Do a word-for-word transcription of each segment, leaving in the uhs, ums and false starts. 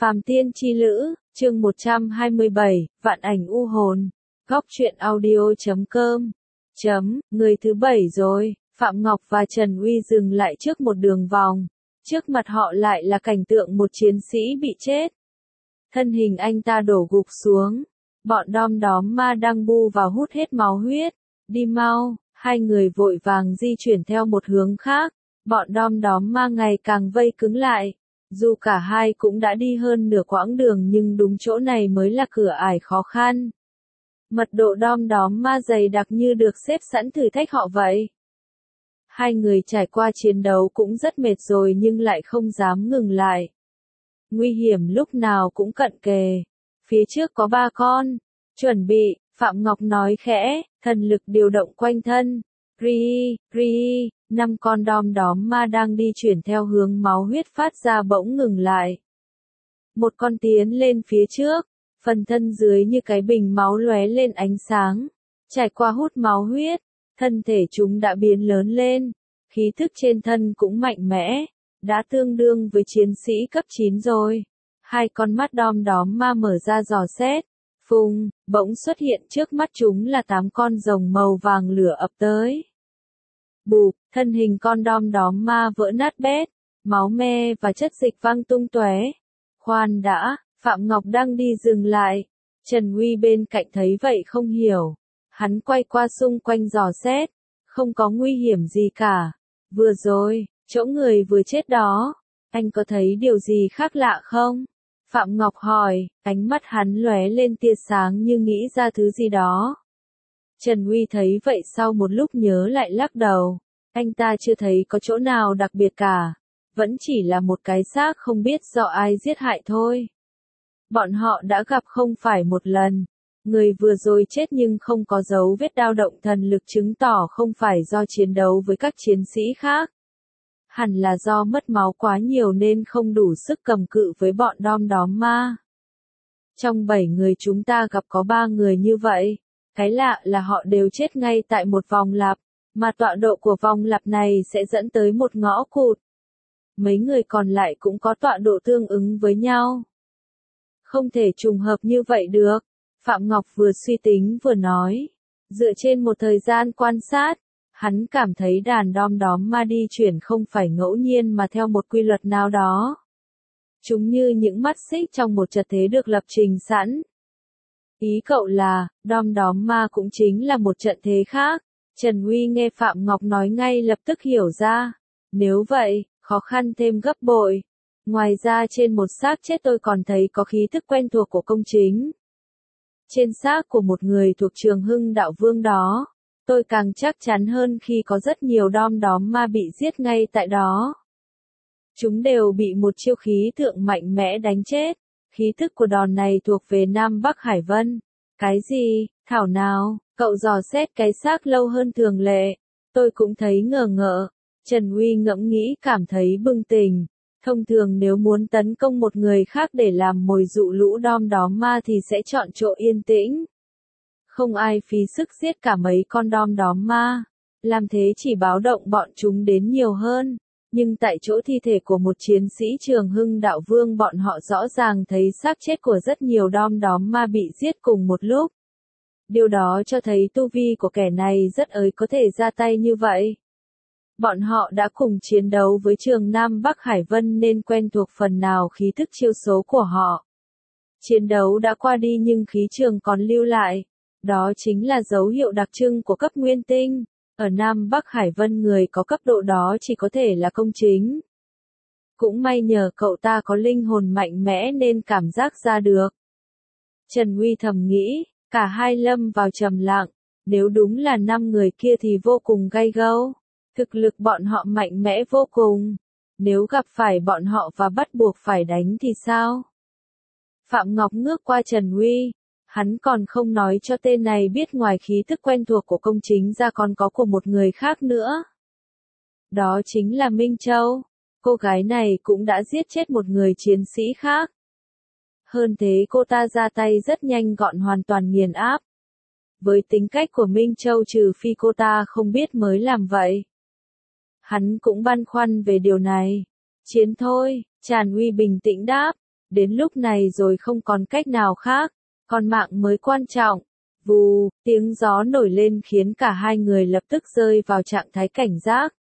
Phàm Tiên Chi Lữ, chương một trăm hai mươi bảy, Vạn Ảnh U Hồn. Góc truyện audio chấm com. Chấm, người thứ bảy rồi, Phạm Ngọc và Trần Uy dừng lại trước một đường vòng. Trước mặt họ lại là cảnh tượng một chiến sĩ bị chết. Thân hình anh ta đổ gục xuống. Bọn đom đóm ma đang bu vào hút hết máu huyết. Đi mau, hai người vội vàng di chuyển theo một hướng khác. Bọn đom đóm ma ngày càng vây cứng lại. Dù cả hai cũng đã đi hơn nửa quãng đường nhưng đúng chỗ này mới là cửa ải khó khăn. Mật độ đom đóm ma dày đặc như được xếp sẵn thử thách họ vậy. Hai người trải qua chiến đấu cũng rất mệt rồi nhưng lại không dám ngừng lại. Nguy hiểm lúc nào cũng cận kề. Phía trước có ba con. Chuẩn bị, Phạm Ngọc nói khẽ, thần lực điều động quanh thân. Ri, ri, năm con đom đóm ma đang đi chuyển theo hướng máu huyết phát ra bỗng ngừng lại. Một con tiến lên phía trước, phần thân dưới như cái bình máu lóe lên ánh sáng. Trải qua hút máu huyết, thân thể chúng đã biến lớn lên, khí thức trên thân cũng mạnh mẽ, đã tương đương với chiến sĩ cấp chín rồi. Hai con mắt đom đóm ma mở ra dò xét, phùng, bỗng xuất hiện trước mắt chúng là tám con rồng màu vàng lửa ập tới. Bụp, thân hình con đom đóm ma vỡ nát bét, máu me và chất dịch văng tung tóe. Khoan đã, Phạm Ngọc đang đi dừng lại. Trần Uy bên cạnh thấy vậy không hiểu. Hắn quay qua xung quanh dò xét. Không có nguy hiểm gì cả. Vừa rồi, chỗ người vừa chết đó. Anh có thấy điều gì khác lạ không? Phạm Ngọc hỏi, ánh mắt hắn lóe lên tia sáng như nghĩ ra thứ gì đó. Trần Uy thấy vậy sau một lúc nhớ lại lắc đầu. Anh ta chưa thấy có chỗ nào đặc biệt cả. Vẫn chỉ là một cái xác không biết do ai giết hại thôi. Bọn họ đã gặp không phải một lần. Người vừa rồi chết nhưng không có dấu vết đao động thần lực chứng tỏ không phải do chiến đấu với các chiến sĩ khác. Hẳn là do mất máu quá nhiều nên không đủ sức cầm cự với bọn đom đóm ma. Trong bảy người chúng ta gặp có ba người như vậy. Cái lạ là họ đều chết ngay tại một vòng lặp, mà tọa độ của vòng lặp này sẽ dẫn tới một ngõ cụt. Mấy người còn lại cũng có tọa độ tương ứng với nhau. Không thể trùng hợp như vậy được, Phạm Ngọc vừa suy tính vừa nói. Dựa trên một thời gian quan sát, hắn cảm thấy đàn đom đóm ma đi chuyển không phải ngẫu nhiên mà theo một quy luật nào đó. Chúng như những mắt xích trong một trật thế được lập trình sẵn. Ý cậu là, đom đóm ma cũng chính là một trận thế khác. Trần Uy nghe Phạm Ngọc nói ngay lập tức hiểu ra. Nếu vậy, khó khăn thêm gấp bội. Ngoài ra trên một xác chết tôi còn thấy có khí thức quen thuộc của công chính. Trên xác của một người thuộc Trường Hưng Đạo Vương đó, tôi càng chắc chắn hơn khi có rất nhiều đom đóm ma bị giết ngay tại đó. Chúng đều bị một chiêu khí thượng mạnh mẽ đánh chết. Khí thức của đòn này thuộc về Nam Bắc Hải Vân. Cái gì, thảo nào, cậu dò xét cái xác lâu hơn thường lệ. Tôi cũng thấy ngờ ngợ. Trần Uy ngẫm nghĩ cảm thấy bừng tỉnh. Thông thường nếu muốn tấn công một người khác để làm mồi dụ lũ đom đóm ma thì sẽ chọn chỗ yên tĩnh. Không ai phí sức giết cả mấy con đom đóm ma. Làm thế chỉ báo động bọn chúng đến nhiều hơn. Nhưng tại chỗ thi thể của một chiến sĩ Trường Hưng Đạo Vương bọn họ rõ ràng thấy xác chết của rất nhiều đom đóm ma bị giết cùng một lúc. Điều đó cho thấy tu vi của kẻ này rất ấy có thể ra tay như vậy. Bọn họ đã cùng chiến đấu với Trường Nam Bắc Hải Vân nên quen thuộc phần nào khí thức chiêu số của họ. Chiến đấu đã qua đi nhưng khí trường còn lưu lại. Đó chính là dấu hiệu đặc trưng của cấp nguyên tinh. Ở Nam Bắc Hải Vân người có cấp độ đó chỉ có thể là công chính. Cũng may nhờ cậu ta có linh hồn mạnh mẽ nên cảm giác ra được. Trần Uy thầm nghĩ, cả hai lâm vào trầm lặng. Nếu đúng là năm người kia thì vô cùng gay gâu. Thực lực bọn họ mạnh mẽ vô cùng. Nếu gặp phải bọn họ và bắt buộc phải đánh thì sao? Phạm Ngọc ngước qua Trần Uy. Hắn còn không nói cho tên này biết ngoài khí thức quen thuộc của công chính ra còn có của một người khác nữa. Đó chính là Minh Châu. Cô gái này cũng đã giết chết một người chiến sĩ khác. Hơn thế cô ta ra tay rất nhanh gọn hoàn toàn nghiền áp. Với tính cách của Minh Châu trừ phi cô ta không biết mới làm vậy. Hắn cũng băn khoăn về điều này. Chiến thôi, Trần Uy bình tĩnh đáp. đến lúc này rồi không còn cách nào khác, còn mạng mới quan trọng. Vù, tiếng gió nổi lên khiến cả hai người lập tức rơi vào trạng thái cảnh giác.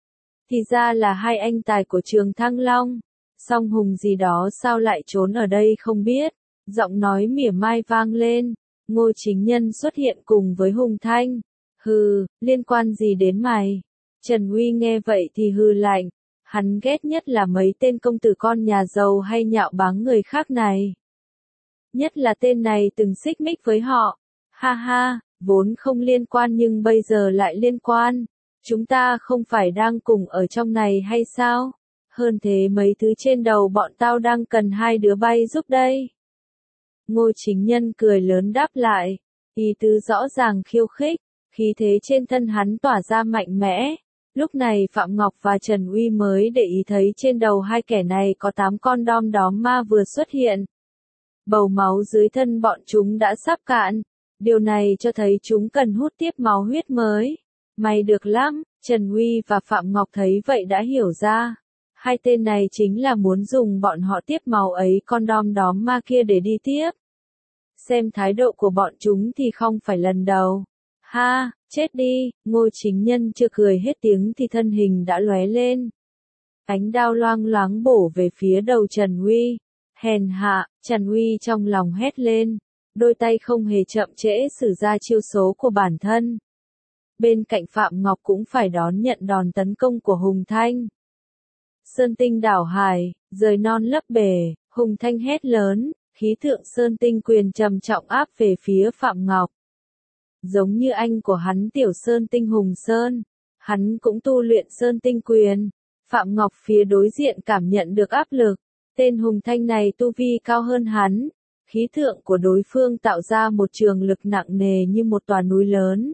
Thì ra là hai anh tài của trường Thăng Long. Song Hùng gì đó sao lại trốn ở đây không biết. Giọng nói mỉa mai vang lên. Ngô Chính Nhân xuất hiện cùng với Hùng Thanh. Hừ, liên quan gì đến mày? Trần Uy nghe vậy thì hừ lạnh. Hắn ghét nhất là mấy tên công tử con nhà giàu hay nhạo báng người khác này. Nhất là tên này từng xích mích với họ. Ha ha, vốn không liên quan nhưng bây giờ lại liên quan. Chúng ta không phải đang cùng ở trong này hay sao? Hơn thế mấy thứ trên đầu bọn tao đang cần hai đứa bay giúp đây. Ngô Chính Nhân cười lớn đáp lại. Ý tứ rõ ràng khiêu khích, khí thế trên thân hắn tỏa ra mạnh mẽ. Lúc này Phạm Ngọc và Trần Uy mới để ý thấy trên đầu hai kẻ này có tám con đom đóm ma vừa xuất hiện. Bầu máu dưới thân bọn chúng đã sắp cạn. Điều này cho thấy chúng cần hút tiếp máu huyết mới. May được lắm, Trần Uy và Phạm Ngọc thấy vậy đã hiểu ra. Hai tên này chính là muốn dùng bọn họ tiếp máu ấy con đom đóm ma kia để đi tiếp. Xem thái độ của bọn chúng thì không phải lần đầu. Ha, chết đi, Ngô Chính Nhân chưa cười hết tiếng thì thân hình đã lóe lên. Ánh đao loang loáng bổ về phía đầu Trần Uy. Hèn hạ, Trần Uy trong lòng hét lên. Đôi tay không hề chậm trễ sử ra chiêu số của bản thân. Bên cạnh Phạm Ngọc cũng phải đón nhận đòn tấn công của Hùng Thanh. Sơn tinh đảo hải, rời non lấp bể, Hùng Thanh hét lớn, khí tượng Sơn tinh quyền trầm trọng áp về phía Phạm Ngọc. Giống như anh của hắn Tiểu Sơn tinh Hùng Sơn, hắn cũng tu luyện Sơn tinh quyền. Phạm Ngọc phía đối diện cảm nhận được áp lực, tên Hùng Thanh này tu vi cao hơn hắn. Khí tượng của đối phương tạo ra một trường lực nặng nề như một tòa núi lớn.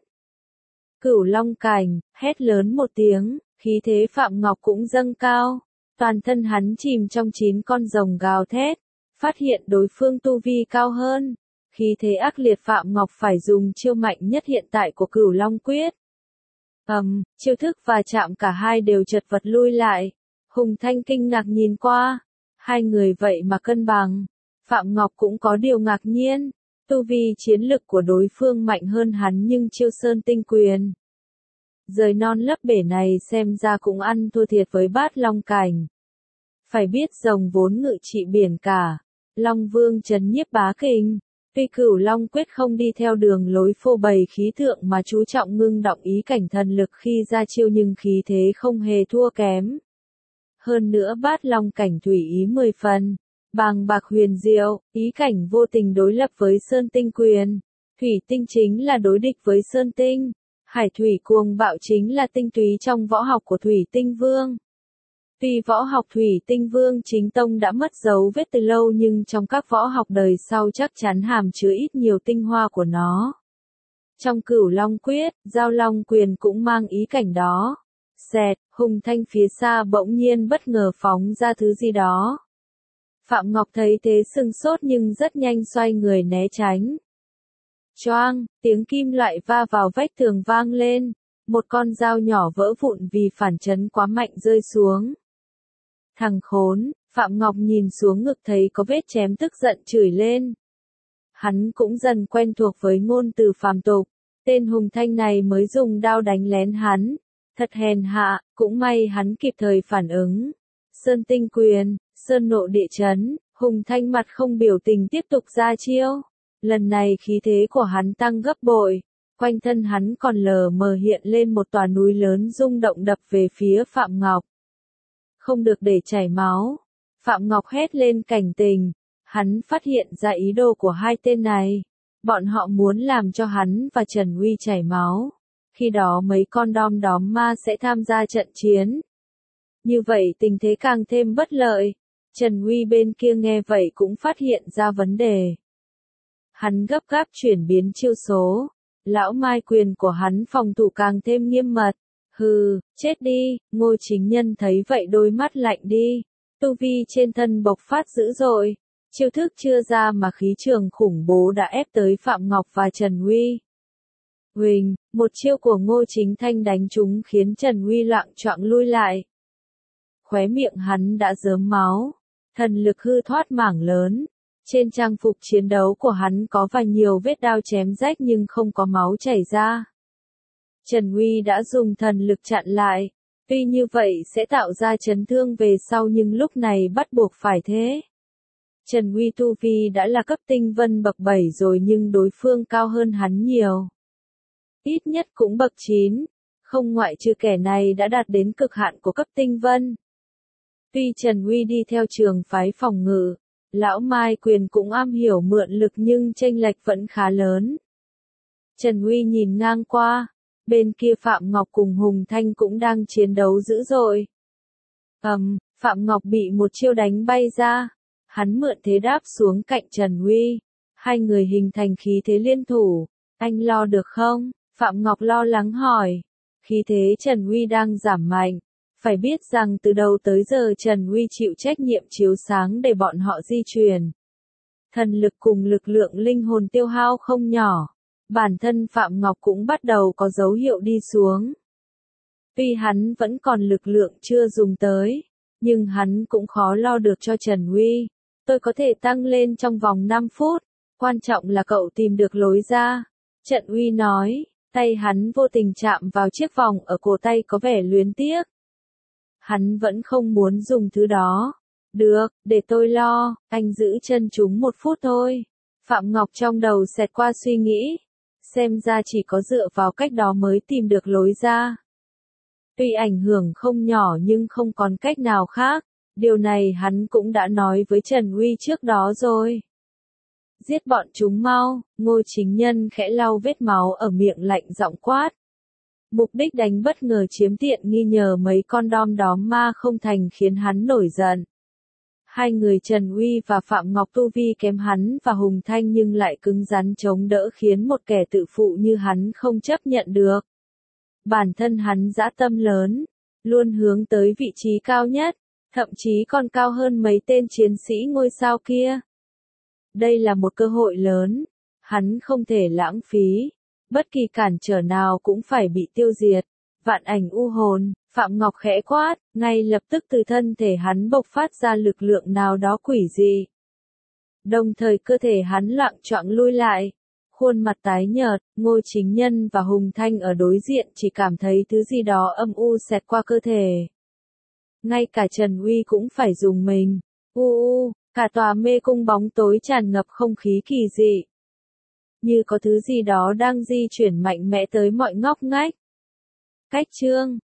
Cửu Long Cảnh, hét lớn một tiếng, khí thế Phạm Ngọc cũng dâng cao. Toàn thân hắn chìm trong chín con rồng gào thét. Phát hiện đối phương tu vi cao hơn. Khí thế ác liệt Phạm Ngọc phải dùng chiêu mạnh nhất hiện tại của Cửu Long Quyết. Ầm, um, chiêu thức và chạm cả hai đều chật vật lui lại. Hùng Thanh kinh ngạc nhìn qua. Hai người vậy mà cân bằng. Phạm Ngọc cũng có điều ngạc nhiên, tu vi chiến lực của đối phương mạnh hơn hắn nhưng chiêu Sơn tinh quyền. Rời non lấp bể này xem ra cũng ăn thua thiệt với Bát Long Cảnh. Phải biết rồng vốn ngự trị biển cả, Long Vương trấn nhiếp bá kình. Tuy Cửu Long Quyết không đi theo đường lối phô bày khí tượng mà chú trọng ngưng động ý cảnh thần lực khi ra chiêu nhưng khí thế không hề thua kém. Hơn nữa Bát Long Cảnh thủy ý mười phần. Bàng bạc huyền diệu, ý cảnh vô tình đối lập với Sơn tinh quyền. Thủy tinh chính là đối địch với Sơn tinh. Hải thủy cuồng bạo chính là tinh túy trong võ học của Thủy Tinh Vương. Tuy võ học Thủy Tinh Vương chính tông đã mất dấu vết từ lâu nhưng trong các võ học đời sau chắc chắn hàm chứa ít nhiều tinh hoa của nó. Trong Cửu Long Quyết, Giao Long Quyền cũng mang ý cảnh đó. Xẹt, Hùng Thanh phía xa bỗng nhiên bất ngờ phóng ra thứ gì đó. Phạm Ngọc thấy thế sừng sốt nhưng rất nhanh xoay người né tránh. Choang, tiếng kim loại va vào vách tường vang lên. Một con dao nhỏ vỡ vụn vì phản chấn quá mạnh rơi xuống. Thằng khốn, Phạm Ngọc nhìn xuống ngực thấy có vết chém tức giận chửi lên. Hắn cũng dần quen thuộc với ngôn từ phàm tục. Tên Hùng Thanh này mới dùng đao đánh lén hắn. Thật hèn hạ, cũng may hắn kịp thời phản ứng. Sơn tinh quyền, sơn nộ địa chấn, Hùng Thanh mặt không biểu tình tiếp tục ra chiêu. Lần này khí thế của hắn tăng gấp bội. Quanh thân hắn còn lờ mờ hiện lên một tòa núi lớn rung động đập về phía Phạm Ngọc. Không được để chảy máu. Phạm Ngọc hét lên cảnh tình. Hắn phát hiện ra ý đồ của hai tên này. Bọn họ muốn làm cho hắn và Trần Uy chảy máu. Khi đó mấy con đom đóm ma sẽ tham gia trận chiến. Như vậy tình thế càng thêm bất lợi. Trần Uy bên kia nghe vậy cũng phát hiện ra vấn đề. Hắn gấp gáp chuyển biến chiêu số. Lão Mai quyền của hắn phòng thủ càng thêm nghiêm mật. Hừ, chết đi, Ngô Chính Nhân thấy vậy đôi mắt lạnh đi. Tu vi trên thân bộc phát dữ dội. Chiêu thức chưa ra mà khí trường khủng bố đã ép tới Phạm Ngọc và Trần Uy. Huỳnh, một chiêu của Ngô Chính Thanh đánh trúng khiến Trần Uy loạng choạng lui lại. Khóe miệng hắn đã rớm máu. Thần lực hư thoát mảng lớn. Trên trang phục chiến đấu của hắn có vài nhiều vết đao chém rách nhưng không có máu chảy ra. Trần Uy đã dùng thần lực chặn lại. Tuy như vậy sẽ tạo ra chấn thương về sau nhưng lúc này bắt buộc phải thế. Trần Uy tu vi đã là cấp tinh vân bậc bảy rồi nhưng đối phương cao hơn hắn nhiều. Ít nhất cũng bậc chín, không ngoại trừ kẻ này đã đạt đến cực hạn của cấp tinh vân. Tuy Trần Uy đi theo trường phái phòng ngự, lão Mai Quyền cũng am hiểu mượn lực nhưng chênh lệch vẫn khá lớn. Trần Uy nhìn ngang qua, bên kia Phạm Ngọc cùng Hùng Thanh cũng đang chiến đấu dữ dội. Ầm, um, Phạm Ngọc bị một chiêu đánh bay ra, hắn mượn thế đáp xuống cạnh Trần Uy, hai người hình thành khí thế liên thủ, anh lo được không? Phạm Ngọc lo lắng hỏi, khí thế Trần Uy đang giảm mạnh, phải biết rằng từ đầu tới giờ Trần Uy chịu trách nhiệm chiếu sáng để bọn họ di chuyển. Thần lực cùng lực lượng linh hồn tiêu hao không nhỏ. Bản thân Phạm Ngọc cũng bắt đầu có dấu hiệu đi xuống. Tuy hắn vẫn còn lực lượng chưa dùng tới, nhưng hắn cũng khó lo được cho Trần Uy. Tôi có thể tăng lên trong vòng năm phút, quan trọng là cậu tìm được lối ra. Trần Uy nói, tay hắn vô tình chạm vào chiếc vòng ở cổ tay có vẻ luyến tiếc. Hắn vẫn không muốn dùng thứ đó. Được, để tôi lo, anh giữ chân chúng một phút thôi. Phạm Ngọc trong đầu xẹt qua suy nghĩ. Xem ra chỉ có dựa vào cách đó mới tìm được lối ra. Tuy ảnh hưởng không nhỏ nhưng không còn cách nào khác, điều này hắn cũng đã nói với Trần Uy trước đó rồi. Giết bọn chúng mau, Ngô Chính Nhân khẽ lau vết máu ở miệng lạnh giọng quát. Mục đích đánh bất ngờ chiếm tiện nghi nhờ mấy con đom đóm ma không thành khiến hắn nổi giận. Hai người Trần Uy và Phạm Ngọc tu vi kém hắn và Hùng Thanh nhưng lại cứng rắn chống đỡ khiến một kẻ tự phụ như hắn không chấp nhận được. Bản thân hắn dã tâm lớn, luôn hướng tới vị trí cao nhất, thậm chí còn cao hơn mấy tên chiến sĩ ngôi sao kia. Đây là một cơ hội lớn, hắn không thể lãng phí, bất kỳ cản trở nào cũng phải bị tiêu diệt. Vạn ảnh u hồn, Phạm Ngọc khẽ quát, ngay lập tức từ thân thể hắn bộc phát ra lực lượng nào đó quỷ dị. Đồng thời cơ thể hắn loạng choạng lui lại, khuôn mặt tái nhợt, Ngô Chính Nhân và Hùng Thanh ở đối diện chỉ cảm thấy thứ gì đó âm u xẹt qua cơ thể. Ngay cả Trần Uy cũng phải dùng mình, u u, cả tòa mê cung bóng tối tràn ngập không khí kỳ dị. Như có thứ gì đó đang di chuyển mạnh mẽ tới mọi ngóc ngách. Cách chương